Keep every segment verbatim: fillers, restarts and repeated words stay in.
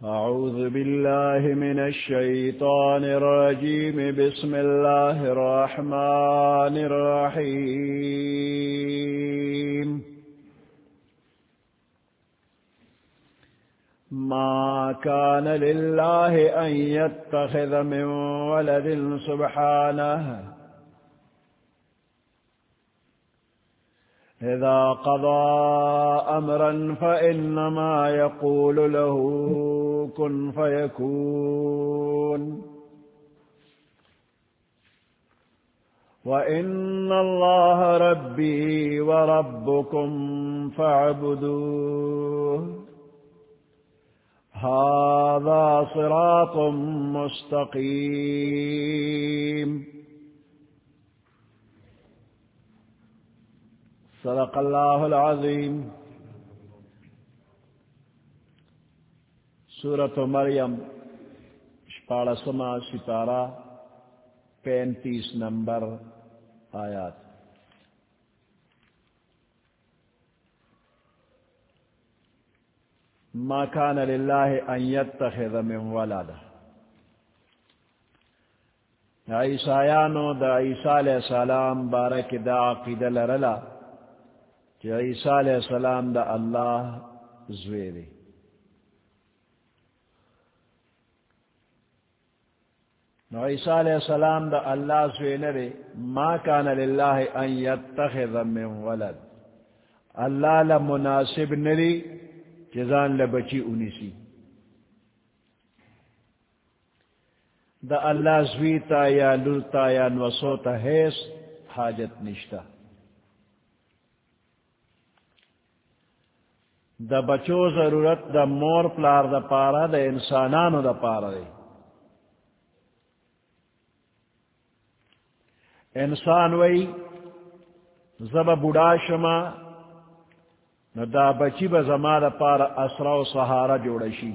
أعوذ بالله من الشيطان الرجيم بسم الله الرحمن الرحيم ما كان لله أن يتخذ من ولد سبحانه إذا قضى أمرا فإنما يقول له كن فيكون وإن الله ربي وربكم فاعبدوه هذا صراط مستقيم صدق اللہ العظیم. سورۃ مریم شپاڑسواں سپارہ پینتیس نمبر آیات. ما کان للہ ان یتخذ من ولد. عیسیانو دا عیسیٰ علیہ السلام بارک دا عقیدہ لرلا کہ عیسیٰ علیہ السلام دا اللہ زوی دی. نو عیسیٰ علیہ السلام دا اللہ زوی ندی. ما کان للہ ان یتخذ من ولد. اللہ لمناسب ندی جزان لبچی انیسی. دا اللہ زوی تا یا لوتا یا نوسو تا حیث حاجت نشتا. دا بچو ضرورت دا مور پلار دا پارا دا انسانانو دا پارا دے. انسان وی زب بڑا شما نو دا بچی با زما دا پارا اسرا و سہارا جوڑشی.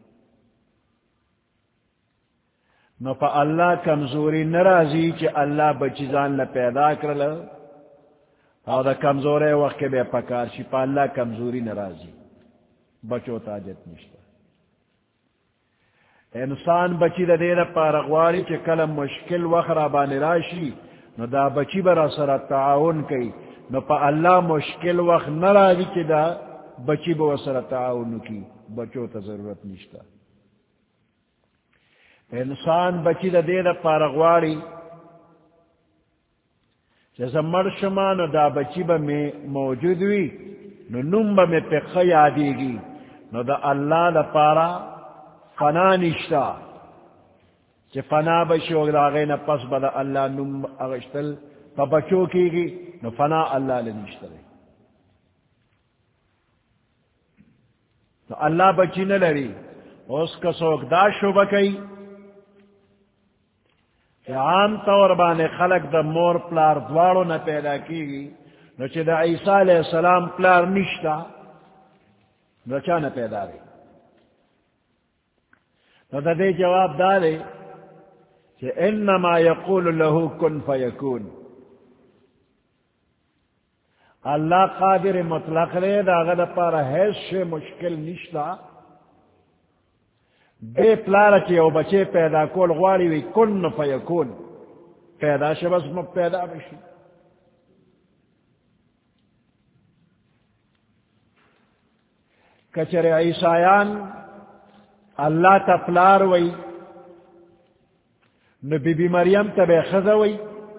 نو پا اللہ کمزوری نرازی چی اللہ بچی زان لا پیدا کرل او دا کمزورے وقت کے بے پکار شی. پا اللہ کمزوری نرازی بچو تاجت نشتا. انسان بچی دا دیر پا رغواری چی کلم مشکل وقت رابانی راشی نو دا بچی برا سر تعاون کئی. نو پا اللہ مشکل وقت نرازی چی دا بچی برا سر تعاون کی. بچو تا ضرورت نشتا. انسان بچی دا دیر پا رغواری جیسا مرشما نو دا بچی با میں موجود ہوئی نو نم با میں پہ خیادی گی. نو دا اللہ دا پارا فنا نشتا چی فنا بشی وقت آگئی نا پس با دا اللہ نم اغشتل پا بچو کی گی نو فنا اللہ لنشتا دے. تو اللہ بچی نلری اس کا سوک دا شبہ کئی کہ عام طور بانے خلق دا مور پلار دوارو نہ پیدا کی گی. نو چی دا عیسیٰ علیہ السلام پلار نشتا نو چا نہ پیدا دی. نو دا دے جواب دا دے کہ انما یقول له کن فیکون. اللہ قادر مطلق لے دا غد پارا حیث سے مشکل نشتا. بے پلار کی او بچے پیدا کول غواری وی کن فیکون پیدا شبس مب پیدا بشی. کچر عیسائیان اللہ تا پلار وی نو بی بی مریم تا بے خضا وی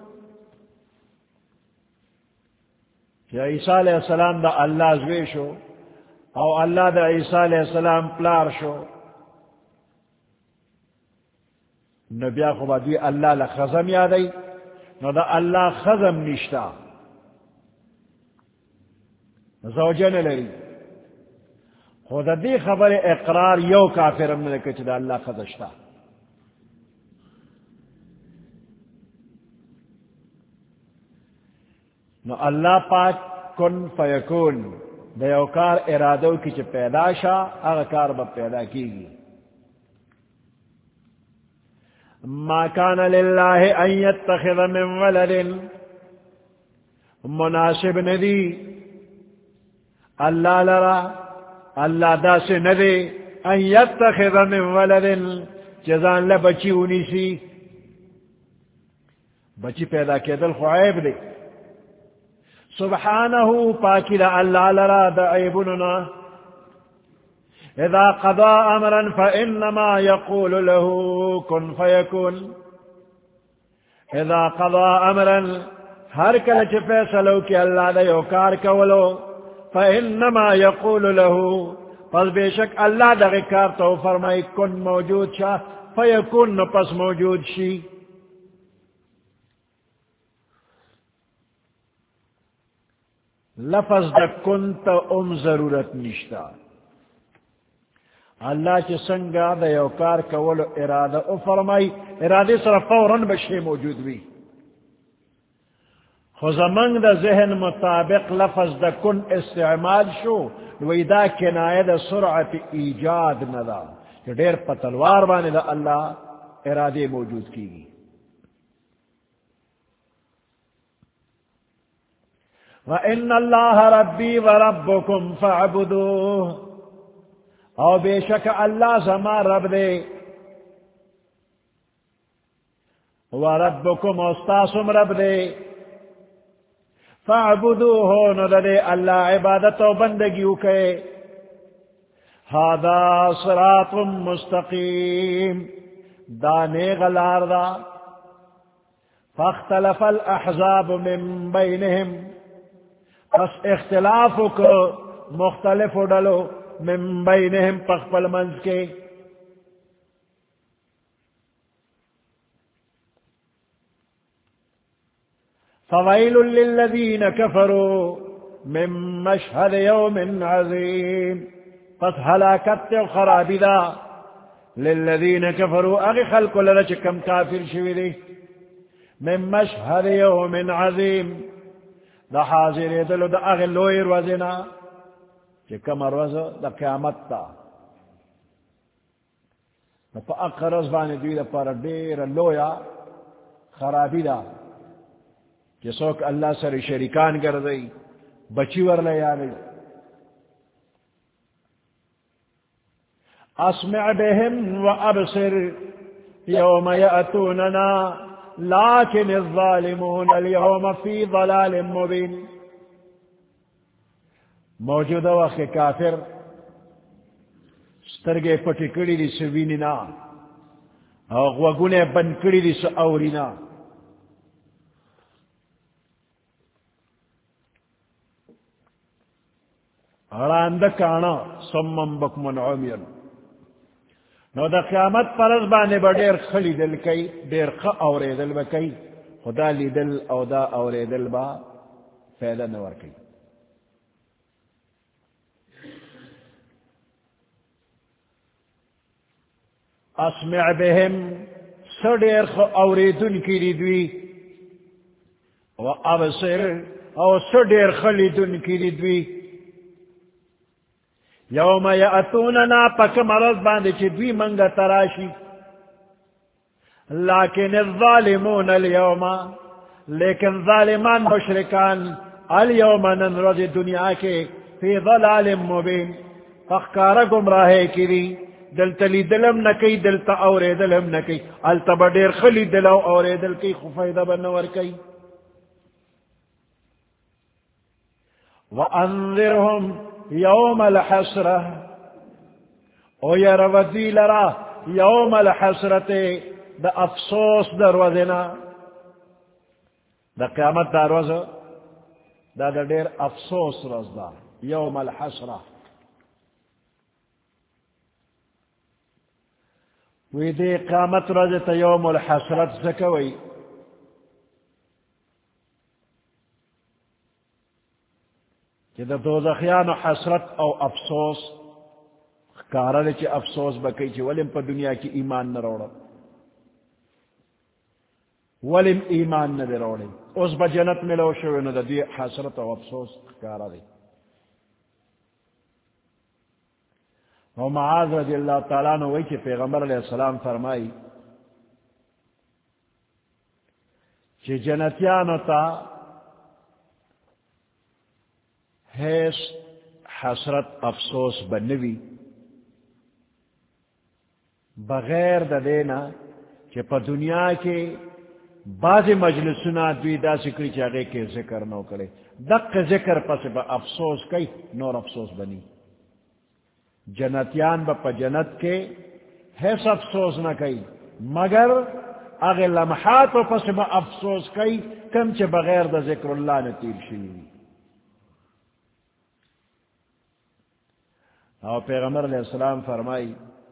کہ عیسیٰ علیہ السلام دا اللہ زوی شو او اللہ دا عیسیٰ علیہ السلام پلار شو. نو بیا خوبا دوی اللہ لخزم یادی. نو دا اللہ خزم نشتا زوجن لری. خود دی خبر اقرار یو کافرم نلکچ دا اللہ خزشتا. نو اللہ پاک کن فیکون دا یو کار ارادو کی چھ پیدا شا اغا کار با پیدا کی گی. ما کان للہ ان یتخذ من ولد مناسب ندی اللہ لرا اللہ دا سے ندے ان یتخذ من ولد جزان لبچی انیسی بچی پیدا کیدل خعیب دے سبحانہو پاکی دا اللہ لرا دا عیبننا اذا قضا امرا فانما يقول له كن فيكون اذا قضا امرا ہر کلچ فیصلو کی اللہ دا یو کار کولو فانما يقول له پس بے شک اللہ دا کار تو فرمائی کن موجود شا فیکون پس موجود شی لفظ دا کنت ام ضرورت نشتا اللہ چی سنگا دا یو کار کولو ارادہ او فرمائی ارادے سر فوراً بشے موجود بھی خزمنگ دا ذہن مطابق لفظ دا کن استعمال شو وی دا کنایہ دا سرعت ایجاد ندا کہ دیر پتلوار بانے دا اللہ ارادے موجود کی گی وَإِنَّ اللَّهَ رَبِّي وَرَبُّكُمْ فَاعْبُدُوهُ او بے شک اللہ زما رب دے وربکم استاسم رب دے فاعبدوه ندے اللہ عبادت و بندگیو کے ھذا صراط مستقیم دانے غلار دا فاختلف الاحزاب من بینہم پس اختلاف کو مختلف ڈلو من بینہم پخپل منز کے فویل للذین کفروا من مشہد یوم عظیم پس ہلاکت و خرابی دا للذین کفروا اغی خلق لرچکم کافر شوی دی من مشہد یوم عظیم دا حاضر دلو دا اغی لویر وزنا کہ کم روز دا قیامت تا پا اقرز بانی دوی دا پر دیر لویا خرابی دا کہ سوک اللہ سر شریکان کردئی بچی ورلے یعنی اسمع بهم وابصر یوم یأتوننا لیکن الظالمون اليوم فی ضلال مبین موجودہ وقت کافر سترگے پٹی کڑی دی سوینینا غوگونے بند کڑی دی سو اورینا راندکانا سمم بکمن عمین نو دا قیامت پرز بانے با دیر خلی دل کئی دیر خ اوری دل با کئی خدا لی دل او دا اوری دل با فیدہ نور کئی اسمع بهم سڑیر خ اوریدن کی ریدوی و ابصر او سڑیر خلیدن کی ریدوی یوم یأتوننا پک مرض باندے چی دوی منگا تراشی لیکن الظالمون اليوم لیکن ظالمان مشرکان اليوم ننرد دنیا کے فی ضلال مبین فخکار گمراہے کری دلتا لی دلم نکی دلتا اورے دلم نکی علتا بڑیر خلی دلو اورے دل کی خفیدہ بنور کی وَأَنذِرْهُمْ یوم الحسرہ او یروزی لرا یوم الحسرت دا افسوس در وزنا دا قیامت دا روز دا دا دیر افسوس روز دا یوم الحسرہ وی دی قیامت روز تا یوم الحسرت سکوئی کہ دا دوزخیان حسرت او افسوس کارا چی افسوس بکی چی ولیم پا دنیا کی ایمان نہ روڑا ولیم ایمان نہ دے روڑی اس با جنت ملو شوی نہ دا دی حسرت او افسوس کارا دی و معاذ رضی اللہ تعالیٰ نو وی چی پیغمبر علیہ السلام فرمائی چی جنتیانو تا حیث حسرت افسوس بنوی بغیر دا دینا کہ پا دنیا کے بعض مجلسنا دوی دا سکری چاگے کے ذکر نو کرے دق ذکر پس با افسوس کئی نور افسوس بنی جنتیان با پا جنت کے حیث افسوس نہ کئی مگر اگر لمحات و پس با افسوس کئی کم چے بغیر دا ذکر اللہ نے تیر شوی اور پیغمبر علیہ السلام فرمائی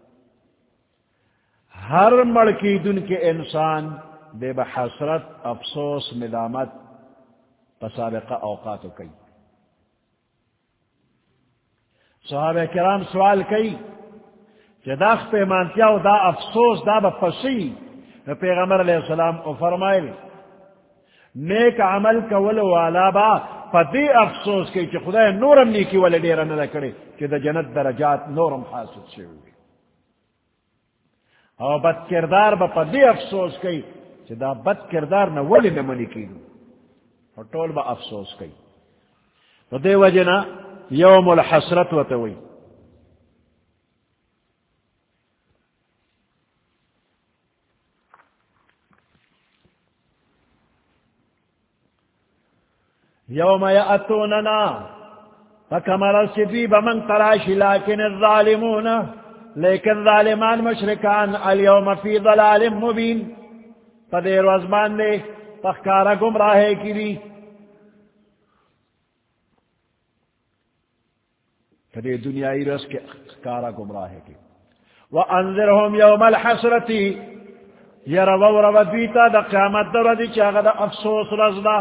ہر مڑکی دن کے انسان بے بحسرت افسوس مدامت پسابقہ اوقات کئی صحابہ کرام سوال کئی کہ داخ پہ مانتیا دا افسوس دا بپسی پیغمبر علیہ السلام او فرمائل نیک عمل کول والا با پدی افسوس کی کہ خدا نورم نیکی والا دیر نہ کرے کہ دا جنت درجات نورم حاصل سے ہوئی اور بد کردار با پدی افسوس کی کہ دا بد کردار نہ ولی نہ منی کی اور ٹول با افسوس کی تو دے وجنا یوم الحسرت وتوی یوم یأتوننا فکمر سبی بمن تراشی لیکن الظالمون لیکن ظالمان مشرکان اليوم فی ضلال مبین پدیر وزمان نے تخکارا گمراہے کی دی پدیر دنیای رس کے کارا گمراہے کی وانذرهم یوم الحسرتی یرو رو دیتا دا قیامت در دی چاگا دا افسوس رزدہ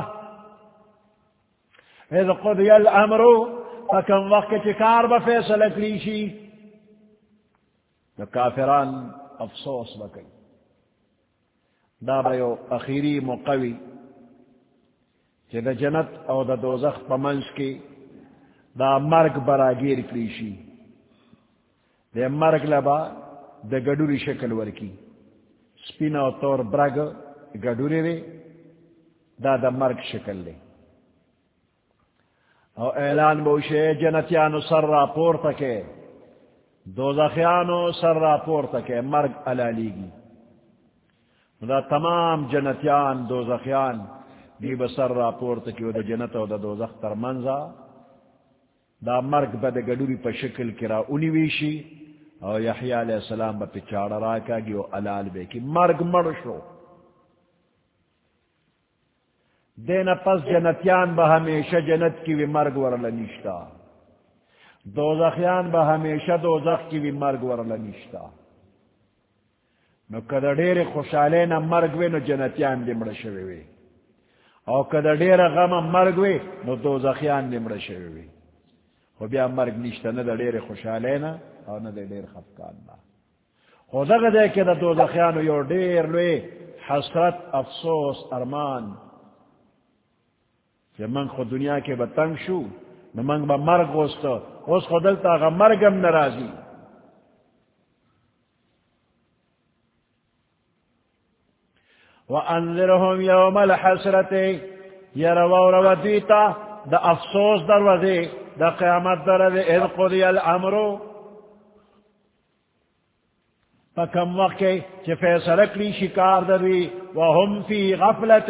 اذ قضی الامر فکم وقت چکار بفیصل کلیشی دا کافران افسوس بکی دا بیو اخیری مقوی چی دا جنت او دا دوزخ پمنس کی دا مرگ براگیر کلیشی دا مرگ لبا دا گڑوری شکل ورکی سپین او طور برگ گڑوری دے دا دا مرگ شکل لے او اعلان بوشے جنتیانو سر را پور تکے دوزخیانو سر را پور تکے مرگ علالیگی دا تمام جنتیان دوزخیان دی بسر را پور تکی و دا جنت و دا دوزخ تر منزا دا مرگ با دا گڑوری پا شکل کرا انیویشی او یحییٰ علیہ السلام با پچاڑ راکا گی و علال بے کی مرگ مر شو دینا پس جنتیان با ہمیشہ جنت کی وی مرگ ورلا نشتا دوزخیان با ہمیشہ دوزخ کی وی مرگ ورلا نشتا نو کدا دیر خوشحالے نا مرگ وی نو جنتیان دی مڑا شوی وی او کدا دیر غم مرگ وی نو دوزخیان دی مڑا شوی وی خو بیا مرگ نشتا نا دا دیر خوشحالے نا او نا دا دیر خفکان نا خو دا دے که دا دوزخیانو یو دیر لوی حسرت افسوس ارمان کہ من خود دنیا کے بتنگ شو نو من با مرگ ہوستا اس خودلتا اگا مرگم نرازی وَأَنذِرْهُمْ يَوْمَ الْحَسْرَةِ يَرَوَوْ رَوَدِيتَ دا افسوس در وزی دا قیامت در وزی اذ قضی الامر فکم وقت چی فیصلک لی شکار در وی وهم فی غفلت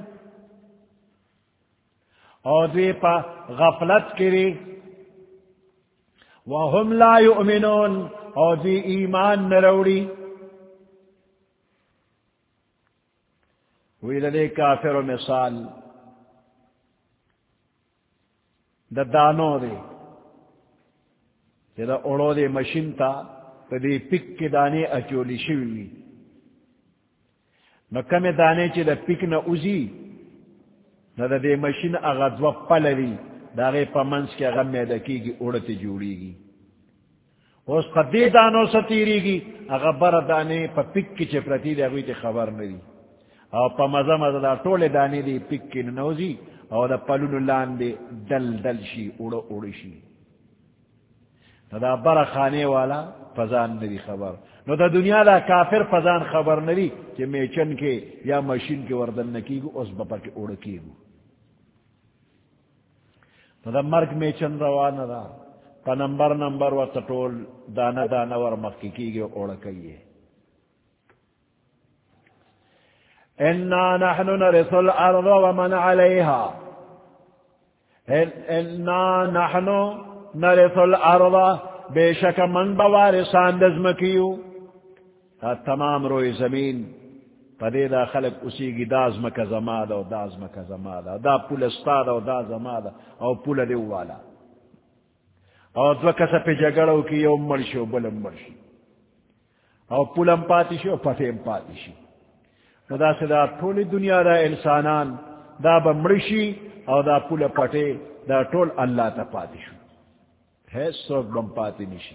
اور دوی پا غفلت کری وهم لا یؤمنون اور دوی ایمان نروڑی وی لدے کافر و مثال دا دانو دے دا اڑو دے مشین تا پا دے پک کے دانے اچولی شوی نو کم دانے چی دا پک نا اوزی نہ دا دے مشین اغا دو پلوی دا غی پا منس کے اغا میدہ کی گی اڑتی جوڑی گی اس پا دے دانوں سا تیری گی اغا بر دانے پا پک کی چپرتی دے اگوی تے خبر ندی او پا مزا مزا دا طول دانے دے پک کی نوزی او دا پلون لان دے دل دل شی اڑو اڑو شی دا بر خانے والا فضان ندی خبر نو دا دنیا دا کافر فضان خبر ندی کہ میچن کے یا مشین کے وردن نکی گو اس بپا کے اڑ کی گو دا مرگ میں چند روانہ دا پا نمبر نمبر و تطول دانا دانا ور مکی کی گئے اوڑا کئیے انا نحن نرث الارض ومن عليها انا نحن نرث الارض بے شک من بوارثان دزمکیو تمام روی زمین پدے دا خلق اسی کی داز مکہ زمادہ و داز مکہ زمادہ دا پول استاد و دا زمادہ او پول دیو والا او دو کسا پی جگڑو کی یو مرشو بلم مرشی او پولم پاتی شو پتیم پاتی شی دا سدا طول دنیا دا انسانان دا بمرشی او دا پول پتے دا طول اللہ تا پاتی شو ہے سوک بم پاتی نشی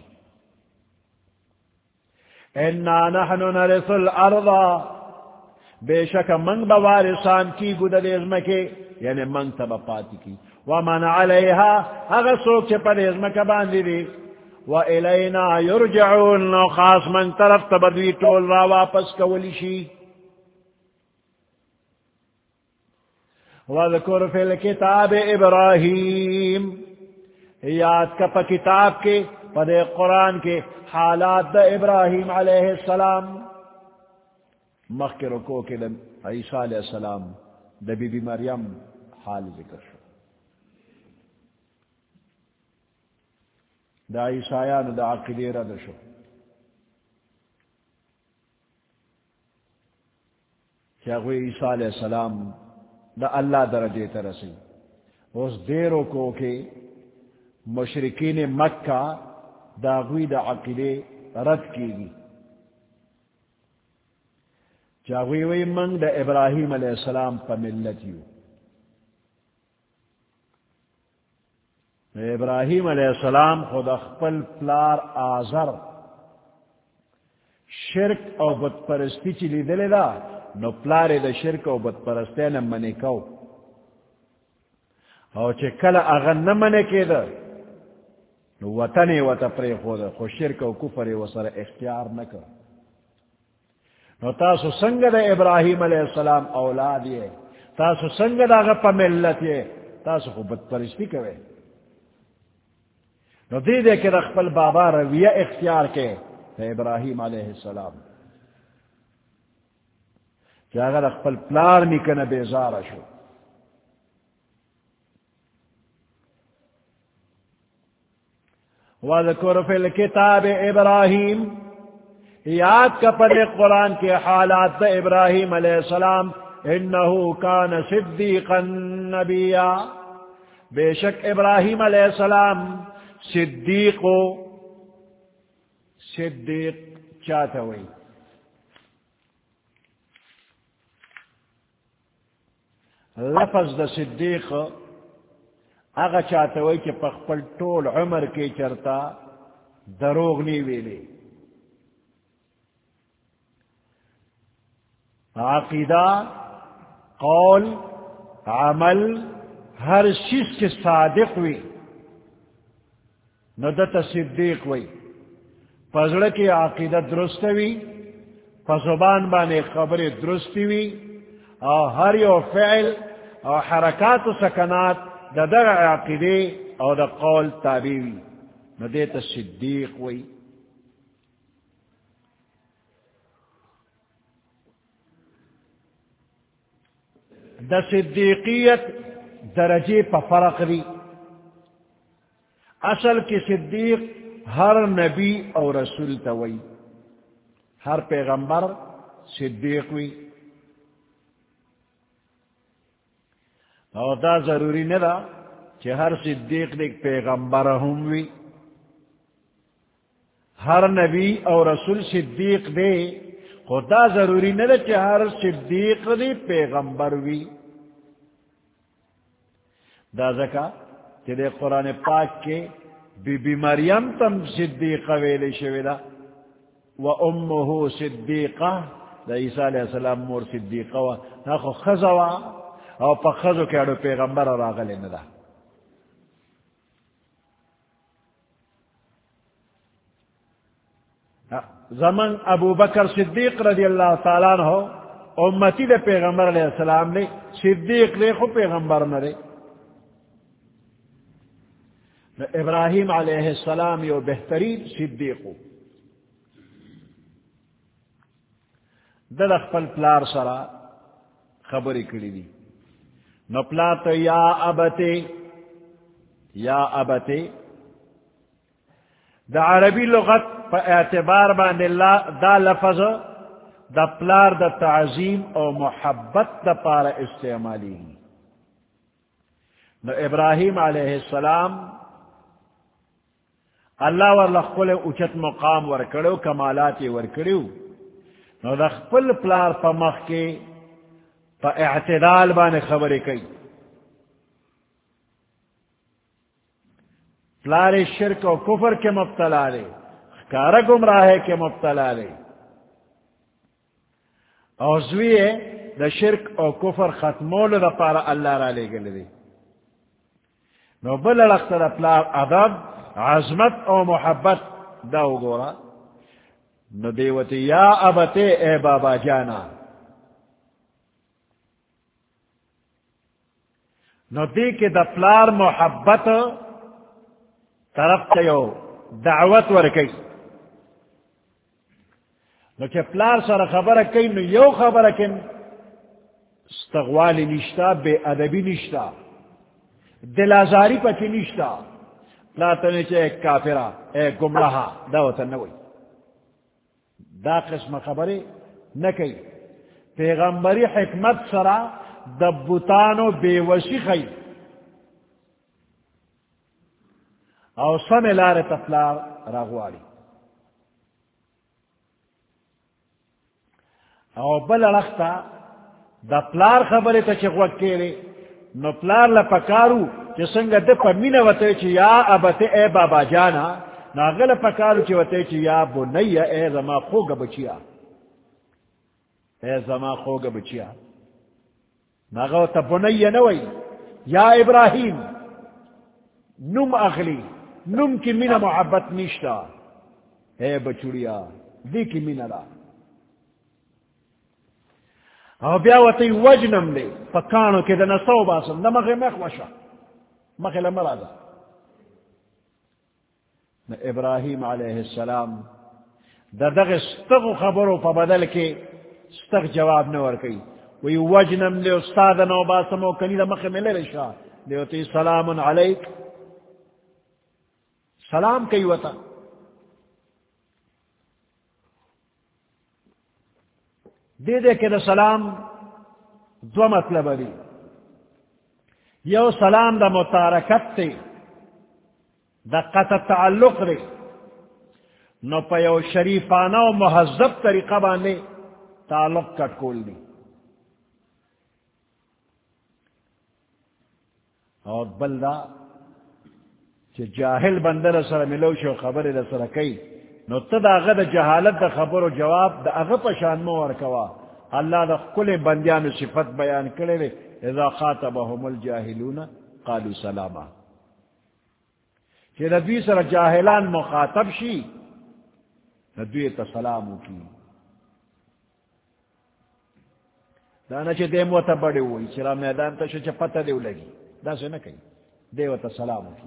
انا نحن نرث الارض بے شک منگ بوارثان کی گدد ازمکے یعنی منگ تبا پاتی کی ومن علیہا اگر سوک چے پر ازمکہ باندی دی وَإِلَيْنَا يُرْجَعُونَ خاص من طرف تبدوی طول را واپس کولی شی وَذْكُرْ فِي الْكِتَابِ إِبْرَاهِيم یاد کا پا کتاب کے پدے قرآن کے حالات دا ابراہیم علیہ السلام مخی رکو کے دا عیسیٰ علیہ السلام دا بی بی مریم حال ذکر شو دا عیسائیان دا عقیدی رد شو کیا کوئی عیسیٰ علیہ السلام دا اللہ درجے ترسی اس دیروں کو کہ مشرکین مکہ داغوی دا عقیدے رد کی گی چاہوی وی منگ دا ابراہیم علیہ السلام پا ملتیو ابراہیم علیہ السلام خود اخپل پلار آزر شرک او بت پرستی چلی دلے دا نو پلار دا شرک او بت پرستی نمانی کو او چے کل اغن نمانی کے دا وطنی وطا پری خود خو شرک و کفر و سر اختیار نکر نو تاسو سنگ دا ابراہیم علیہ السلام اولاد یہ تاسو سنگ دا غپا ملت یہ تاسو خو بد پرستی کوئے نو دی دے کہ رخپل بابا رویہ اختیار کے تا ابراہیم علیہ السلام کہ اگر رخپل پلار نکن بیزار شو وَذْكُرْ فِي الْكِتَابِ إِبْرَاهِيم یاد کا پر قرآن کے حالات دا ابراہیم علیہ السلام انہو کان صدیقا نبیا بے شک ابراہیم علیہ السلام صدیق صدیق چاہتا ہوئی لفظ دا صدیق اگا چاہتا ہوئی کہ پخپل طول عمر کے چرتا دروغ نہیں ویلے عقیدہ قول عمل ہر چیز کے صادق ہوئی ندت صدیق ہوئی پزڑ کی عقیدہ درست ہوئی پزبان بانے خبر درستی ہوئی اور ہر یو فعل اور حرکات و سکنات دا در عقیدے اور دا قول تابعی ندیت صدیق ہوئی دا صدیقیت درجے پا فرق دی اصل کی صدیق ہر نبی اور رسول توئی ہر پیغمبر صدیق ہوئی اور دا ضروری نہ دا کہ ہر صدیق دیکھ پیغمبر ہوں وی ہر نبی اور رسول صدیق دے خدا ضروری نہ دا کہ ہر صدیق دی پیغمبر وی دا زکا کہ دے قرآن پاک کے بی بی مریم تم صدیقہ ویلے شویدہ و امہو صدیقہ دا عیسیٰ علیہ السلام مور صدیقہ و ناخو خزوا او پا خزو کے اڑو پیغمبر اور آغل ندا زمن ابو بکر صدیق رضی اللہ تعالیٰ عنہ امتی دے پیغمبر علیہ السلام نے صدیق دے خو پیغمبر نہ دے ابراہیم علیہ السلام یو بہترین صدیق دل اخپل پلار سرا خبری کری دی نو پلار تو یا ابتے یا ابتے دا عربی لغت پا اعتبار باندے دا لفظ دا پلار دا تعظیم او محبت دا پارا استعمالی نو ابراہیم علیہ السلام اللہ ورلخل اچت مقام ورکڑو کمالاتی ورکڑو نو دا خپل پلار پا مخ کے پا اعتدال بانے خبری کئی پلار شرک و کفر کے مبتلا لے کارا گمراہ کے مبتلا لے او زویے دا شرک او کفر ختمول دا پارا اللہ را لے گلے دے نو بل لخت دا پلار ادب عظمت او محبت دا گورا نو دیوتی یا ابتے اے بابا جانا نو دی کے دا پلار محبت طرف تیو دعوت ورکی نو چه پلار سر خبر کئی نو یو خبر کن استغوالی نشتا بے ادبی نشتا دل آزاری پچی نشتا پلار تنی چه ایک کافرہ ایک گمراہا داوتا نوی دا قسم خبری نکی پیغمبری حکمت سرا دبوتانو بے وسی خی او سم لار تفلار راغواری او بل رختا دا پلار خبری تا چه غوک کیرے نو پلار لپکارو چه سنگ دپا مین وطے چه یا ابتے اے بابا جانا ناغل پکارو چه وطے چه یا بنی اے زما خوگ بچیا اے زما خوگ بچیا ناغو تا بنی نوی یا ابراہیم نم اخلی نم کی من محبت نشتا اے بچڑیا دی کی من را او بیاوتی وجنم لے پکانو کے دن سو باسم نمغی مخوشا مخی لمرادا نا ابراہیم علیہ السلام دا دغ استغ خبرو پا بدل کے استغ جواب نور کئی وی وجنم لے استاد نو باسمو کنی دا مخی ملے رشا لیوتی سلام علیک سلام کئی وطا دے دے کے دا سلام دو مطلب دی یو سلام دا متارکت تے دا قطع تعلق دے نو پا یو شریفانہ و محذب طریقہ باندے تعلق کٹ کول دی اور بلدہ چه جاہل بندر سر ملو شو خبر دا سر کئی نو تد آغا دا جہالت دا خبر و جواب دا آغا پشان مور کوا اللہ دا کل بندیان صفت بیان کرے لے اذا خاطبهم الجاہلون قالوا سلاما چه نبی سر جاہلان مخاطب شی ندوی تا سلامو کی دانا چه دیمو تا بڑی ہوئی چرا میدان تا شو چه پتہ دیو لگی دا سے نکئی دیو تا سلامو کی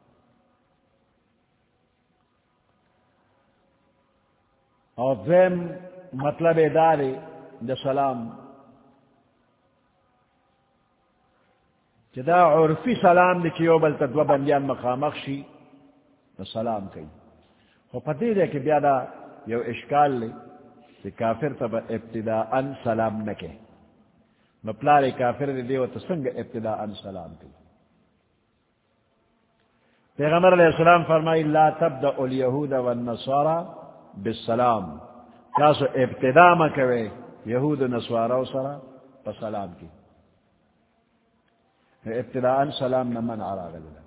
اور دویم مطلب دارے دا سلام دا عرفی سلام دی چیو بلتا دو بندیان مخامخ شی دا سلام کئی خو پتی دے کہ بیادا یو اشکال لے کہ کافر تا با ابتداءن سلام نکے مپلار کافر دے دیو تا سنگ ابتداءن سلام کئی پیغمبر علیہ السلام فرمائی لا تبدأ الیہود والنصارى بالسلام تاسو ابتدا مکوے یہود و نسوارا سرا پا سلام کی ابتداءً سلام نمن عراغ لدہ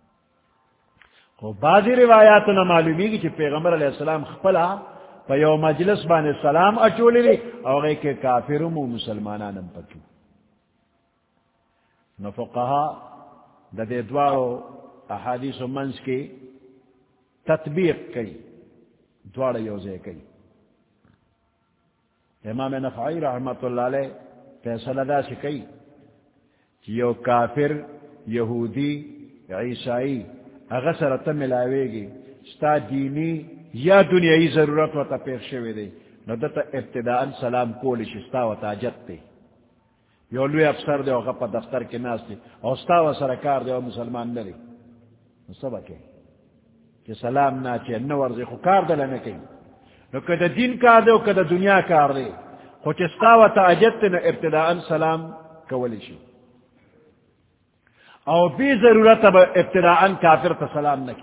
خو بعضی روایاتنا معلومی کی چی پیغمبر علیہ السلام خپلا پا یو مجلس بانے سلام اچولی لی او غی کے کافرم و مسلمانانم پکو نفقہا دا دے دوارو احادیث و منز کی تطبیق کی دوار یوزے کئی امام نفعی رحمت اللہ علیہ فیصلہ دا سکئی یو کافر یہودی عیسائی اغسر تملاوے گی ستا دینی یا دنیای ضرورت و تا پیخ شوے دے نو دتا ابتداءً سلام کولی شستا و تاجت تے یو لوی افسر دے وغا پا دفتر کے ناس دے اوستا و سرکار دے و مسلمان نرے سبا کہ کہ سلام نا چے نور دے خکار دے لنے کئی نو کدا دین کار دے و کدا دنیا کار دے خو چستا و تعجد نا ابتداءً سلام کولی شی او بی ضرورت با ابتداءً کافر تا سلام نکے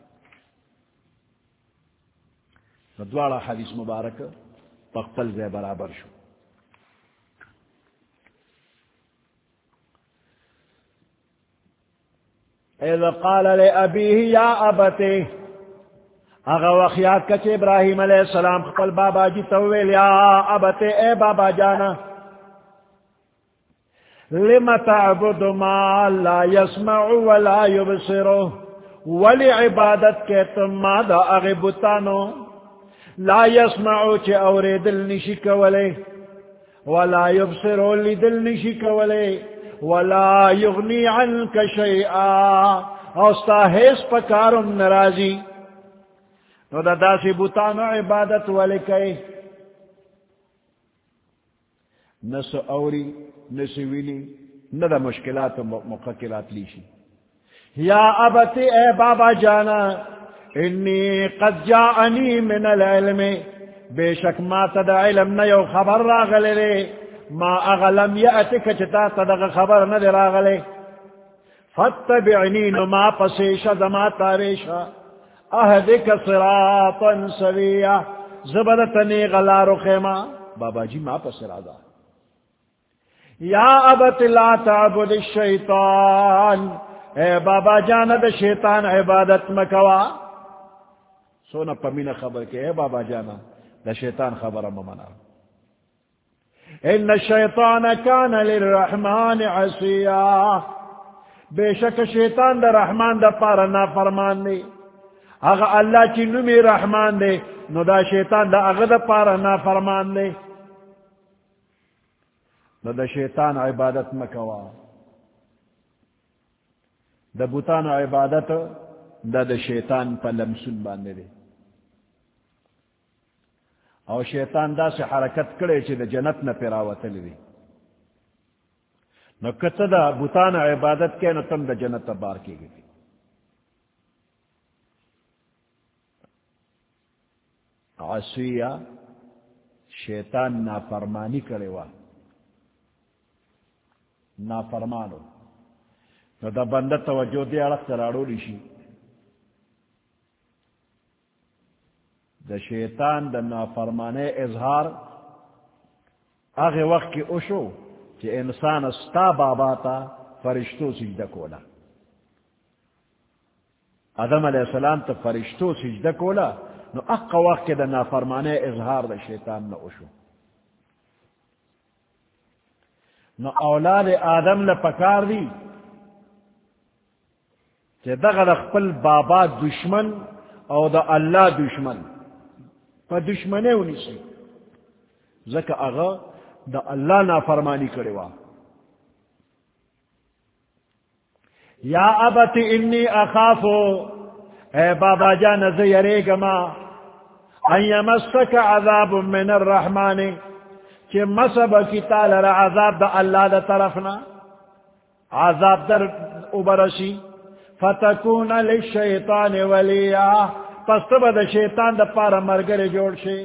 دوارا حدیث مبارک پختل زی برابر شو اذا قال لأبیه یا ابتے اغا وخیات کچھ ابراہیم علیہ السلام خپل بابا جی تویل یا ابتے اے بابا جانا لما تعبد ما لا يسمع ولا يبصر ولی عبادت کے تم مادا اغبتانو لا يسمع چه اوری دل نشی کولے ولا يبصر لی دل نشی کولے ولا یغنی عنک شیئا اوستا حیث پکارم نرازی نو دا دا سی بوتانو عبادت والے کئے نسو اوری نسو ویلی ندا مشکلات و مقاکلات لیشی یا ابتی اے بابا جانا انی قد جاءنی من العلم بے شک ما تدا علم نیو خبر راغلے لے ما اغلم یأتک چتا تدغ خبر ندر آغلے فاتبعنی نما پسیشا زما تاریشا اہدک صراطا سویا زبدتنی غلار خیمہ بابا جی ما پس رادا یا ابت لا تعبد الشیطان اے بابا جانا شیطان عبادت مکوا سونا پمین خبر کے اے بابا جانا دا شیطان خبر ممنا ان الشیطان کان للرحمن عصیا بے شک شیطان دا رحمان دا پارا نا فرمان دے اگا اللہ چی نمی رحمان دے نو دا شیطان دا اگا دا پارا نا فرمان دے نو دا شیطان عبادت مکوا دا بوتان عبادت دا دا شیطان پا لمسون باندے دے او شیطان دا سے حرکت کرے چی دا جنت نا پیراوت لی دی نو کت دا بوتان عبادت کے نو تم دا جنت بار کی گئی عصیہ شیطان نافرمانی کرے وا نافرمانو نو دا بندہ توجہ دے اڑک تراڑو لیشی دا شیطان دا نافرمانے اظہار آگے وقت کی اوشو کہ انسان استا بابا تا فرشتو سجدہ کولا آدم علیہ السلام تا فرشتو سجدہ کولا نو اقا وقت دا نافرمانے اظہار دا شیطان نا اوشو نو اولاد آدم لپکار دی کہ دغل اخپل بابا دشمن او دا اللہ دشمن پا دشمنے ہونی سی زکا اغا دا اللہ نافرمانی کرے وا یا ابت انی اخافو اے بابا جان زیرے گما ان یمسک عذاب من الرحمن کہ مصب کی تالر عذاب دا اللہ دا طرفنا عذاب در ابرسی فتکون للشیطان ولیہ پس تب دا شیطان دا پارا مرگر جوڑ شے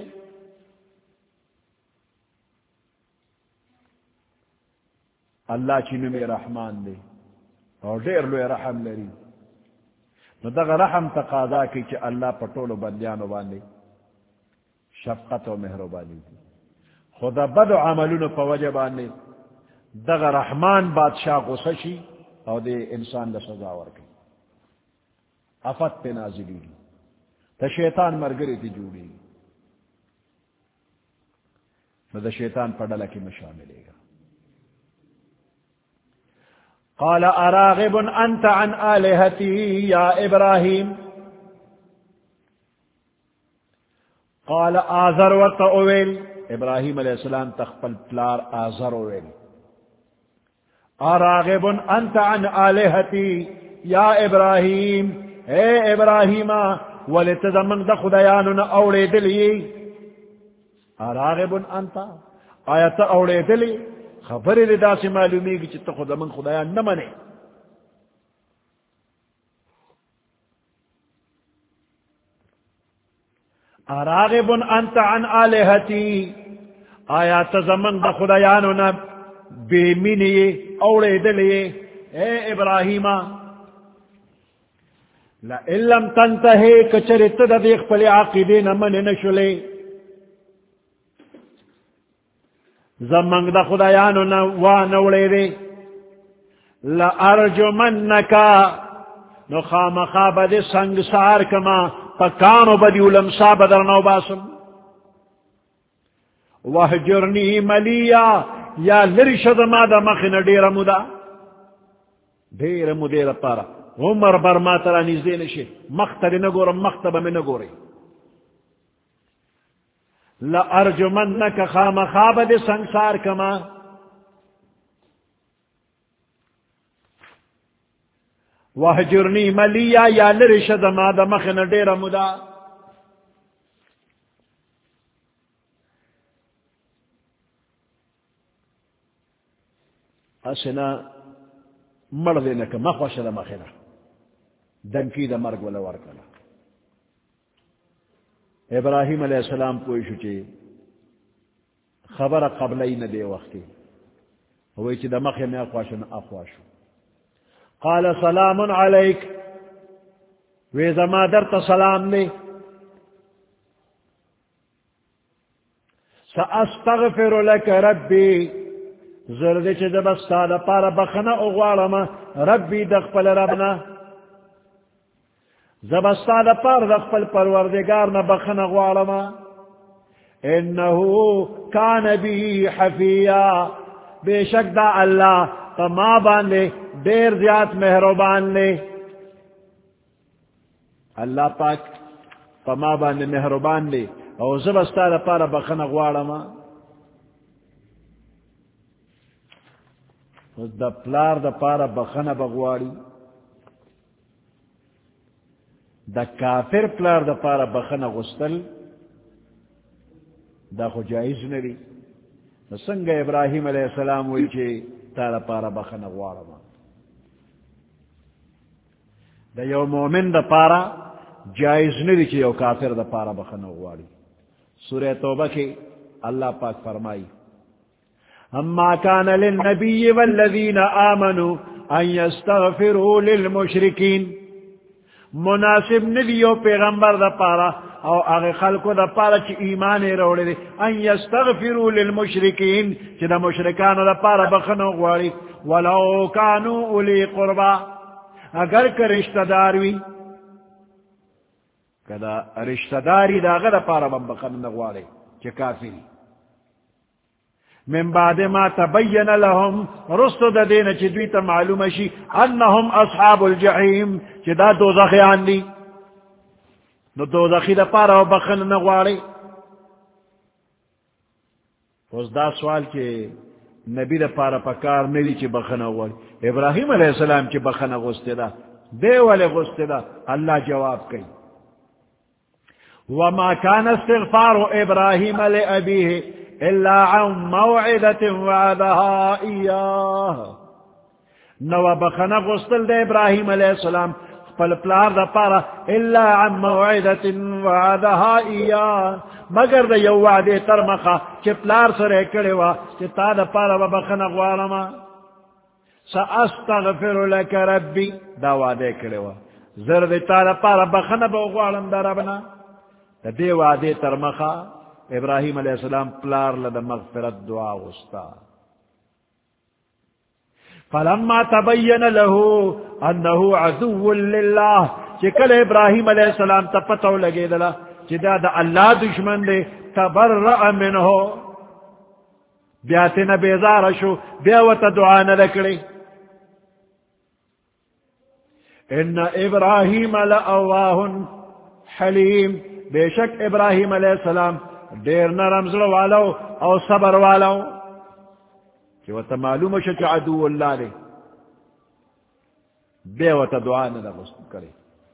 اللہ چینو میں رحمان دے اور دیر لوے رحم لری نو دا رحم تقاضا کی چی اللہ پٹولو بندیانو باندے شفقت و مہربانی دی خدا بد عملونو پا وجہ باندے دا رحمان بادشاہ غصہ شی اور دے انسان دا سزا ورکی افت پہ نازلی دی تا شیطان مرگری تی جوڑی نو دا شیطان پڑھلا کی مشاملے گا قال اراغب انت عن آلہتی یا ابراہیم قال آذر ورطا اویل ابراہیم علیہ السلام تخپل پلار آذر اویل اراغب انت عن آلہتی یا ابراہیم اے ابراہیم ولتزمن دا خدایاننا اوڑے دلی اراغب انت آیت اوڑے دلی خبر لدا سے معلومی کی چت خدا من خدایا نہ منے اراغب انت عن آلہتی آیا تزمن دا خدایانو نا بے منی اوڑے دلیے اے ابراہیم لئن لم تنتہے کچرت دا دیکھ پلی عاقدین من نشلے زمن دا خدایانو نا وانوڑے دے لأرجمنکا نو خام خواب دے سنگ سار کما پکانو بدی علمسا بدر نو باسم وحجرنی ملیا یا لرشد ما دا مخن دیر مدا دیر مدیر پارا عمر بر ما ترا نزدے نشے مختر نگورم مختب میں نگوری لأرجمنک خام خواب دے سنگسار کما وحجرنی ملیا یا لرشد ما دا مخن دیر مدا اسنا مر دینا کہ مخوش دا مخنا دنکی دا مرگ ولا ورکلا ابراہیم علیہ السلام پوشو چی خبر قبلی ندے وقتی ہوئی چی دا مخی میں اخواشن اخواشو قال سلام علیک ویزا ما درت سلام لے سأستغفر لك ربی زردے چی دبستا دا پارا بخنا اغوارما ربی دخپل ربنا زبستا دا پارا دخپل پروردگارنا بخنا اغوارما انہو کان بی حفیا بے شک دا اللہ پما بان لے دیر زیاد مہربان لے اللہ پاک پما بان لے مہربان لے او زبستا دا پارا بخنا اغوارما دا پلار دا پارا بخنا بغواری دا کافر پلار دا پارا بخنا غستل دا خو جائز نری سنگ ابراہیم علیہ السلام ہوئی چھے تارا پارا بخنا غوارما دا یو مومن دا پارا جائز نری چھے یو کافر دا پارا بخنا غواری سورہ توبہ کے اللہ پاک فرمائی اما كان للنبي والذين آمنوا ان يستغفروا للمشركين مناسب ندیو پیغمبر دا پارا او اغی خلقو دا پارا چی ایمان روڑے دے ان يستغفروا للمشركين چی دا مشرکانو دا پارا بخنو غواری ولو كانوا اولی قربا اگر که رشتہ داروی کدا رشتہ داری دا اگر دا پارا بخنو غواری چی کافری من بعد ما تبین لهم رستو دا دینا چی دویتا معلوم شی انہم اصحاب الجحیم چی دا دوزخیان دی نو دوزخی دا پارا و بخن نغواری اس دا سوال چی نبی دا پارا پکار ندی چی بخن نغواری ابراہیم علیہ السلام چی بخن غستے دا دے والے غستے دا اللہ جواب کئی وما كان استغفار ابراہیم علی ابیہ إلا عن موعدة وعدها إياه نو بخنا غسل دے ابراہیم علیہ السلام پل پلار دا پارا إلا عن موعدة وعدها إياه مگر دا یو وعدے ترمخا چی پلار سرے کڑے وا چی تا دا پارا بخنا غوارما سأستغفر لك ربی دا وعدے کڑے وا زرد تا دا پارا بخنا بغوارم دا ربنا دا دے وعدے ترمخا ابراہیم علیہ السلام پلار لدى مغفرت دعا غستا فلما تبین له انه عدو للہ چکل ابراہیم علیہ السلام تپتو لگے دلا چدا دا اللہ دشمن دے تبرأ منہو بیاتنا بیزار شو بیوت دعا نلکڑی ان ابراہیم لأواہ حلیم بے شک ابراہیم علیہ السلام دیر نرم زر والو او صبر والو کہ وہ معلوم شک عدو اللہ لے بے و دعا نہ کرے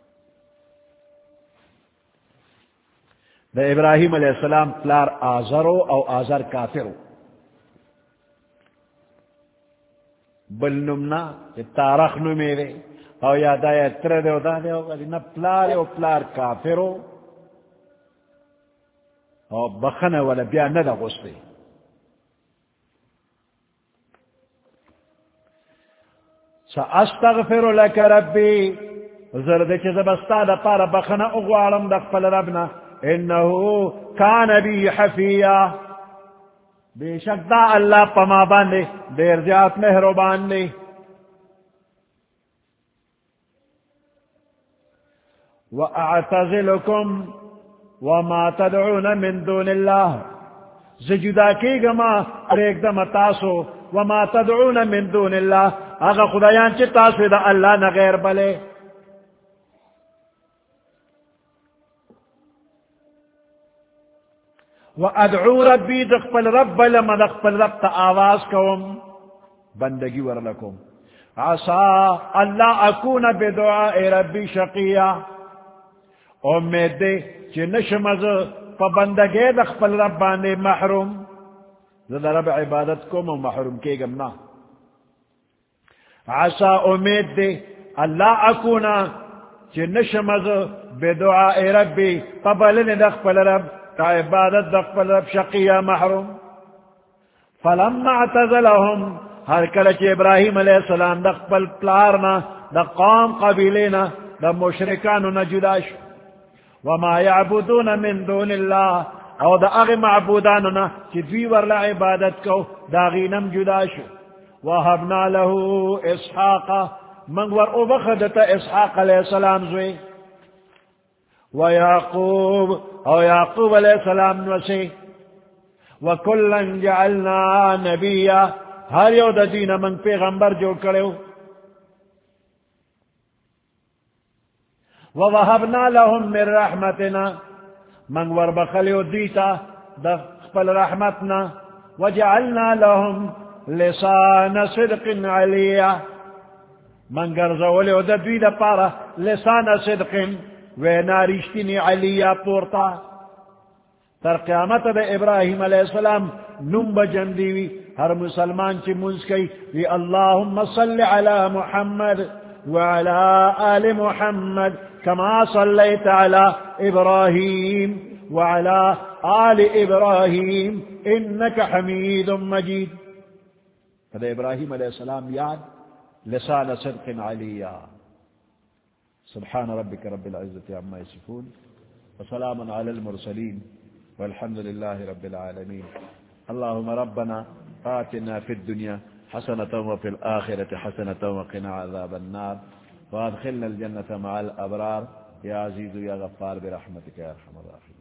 دا ابراہیم علیہ السلام پلار آزرو او آزر کافرو بل نمنا تارخ نمیرے او یادا یا تر دے او دا دے او نا پلار او پلار کافرو او بخنه ولا بیا ندا غسلی سأستغفر لك ربي زرد چه زبستا دا پارا بخنه اغوارم دا خپل ربنا انہو کان بی حفیہ بے شک دا اللہ پما باندے دیر زیاد مہربان نے وَأَعْتَزِلُكُمْ وَمَا تَدْعُونَ مِن دُونِ اللَّهِ زجدہ کی گما ریک دا متاسو وَمَا تَدْعُونَ مِن دُونِ اللَّهِ اگا خدایان چی تاسو دا اللہ نغیر بلے وَأَدْعُو رَبِّي دخپل رب لما دخپل رب تا آواز کوم بندگی ورلکم عسا اللہ اکون بدعاء ربی شقیہ امید دے چی نشمز پا بندگی دخپل رب باندے محروم زدہ رب عبادت کوم و محروم کے گمنا عسا امید دے اللہ اکون چی نشمز بدعاء ربی پا بلن دخپل رب کا عبادت دخپل رب شقیہ محروم فلما اعتزلهم ہر کلچ ابراہیم علیہ السلام دخپل پلارنا دا قوم قبیلینا دا مشرکانو نجداش وما يعبدون من دون اللہ او دا اغی معبوداننا چی دوی ورلا عبادت کو دا غینم جداش وحبنا له اسحاق منگور او بخدتا اسحاق علیہ السلام زوی ويعقوب او يعقوب علیہ السلام نوسی وکلن جعلنا نبیا ہر یو دا دین من پیغمبر جو کرو ووهبنا لهم من رحمتنا من وربخلیو دیتا دا خپل رحمتنا وجعلنا لهم لسان صدق علیا من گرزولیو دا دوی دا پارا لسان صدق وینارشتنی علیا پورتا تر قیامت دا ابراہیم علیہ السلام نم بجندیوی ہر مسلمان چی منز کئی وی اللہم صلی علی محمد وعلى آل محمد كما صليت على إبراهيم وعلى آل إبراهيم إنك حميد مجيد هذا إبراهيم عليه السلام يعد لسان صدق عليا سبحان ربك رب العزة عما يصفون وسلام على المرسلين والحمد لله رب العالمين اللهم ربنا آتنا في الدنيا حسنة وفي الآخرة حسنة وقنا عذاب النار وادخلنا الجنة مع الأبرار يا عزيز يا غفار برحمتك يا أرحم الراحمين.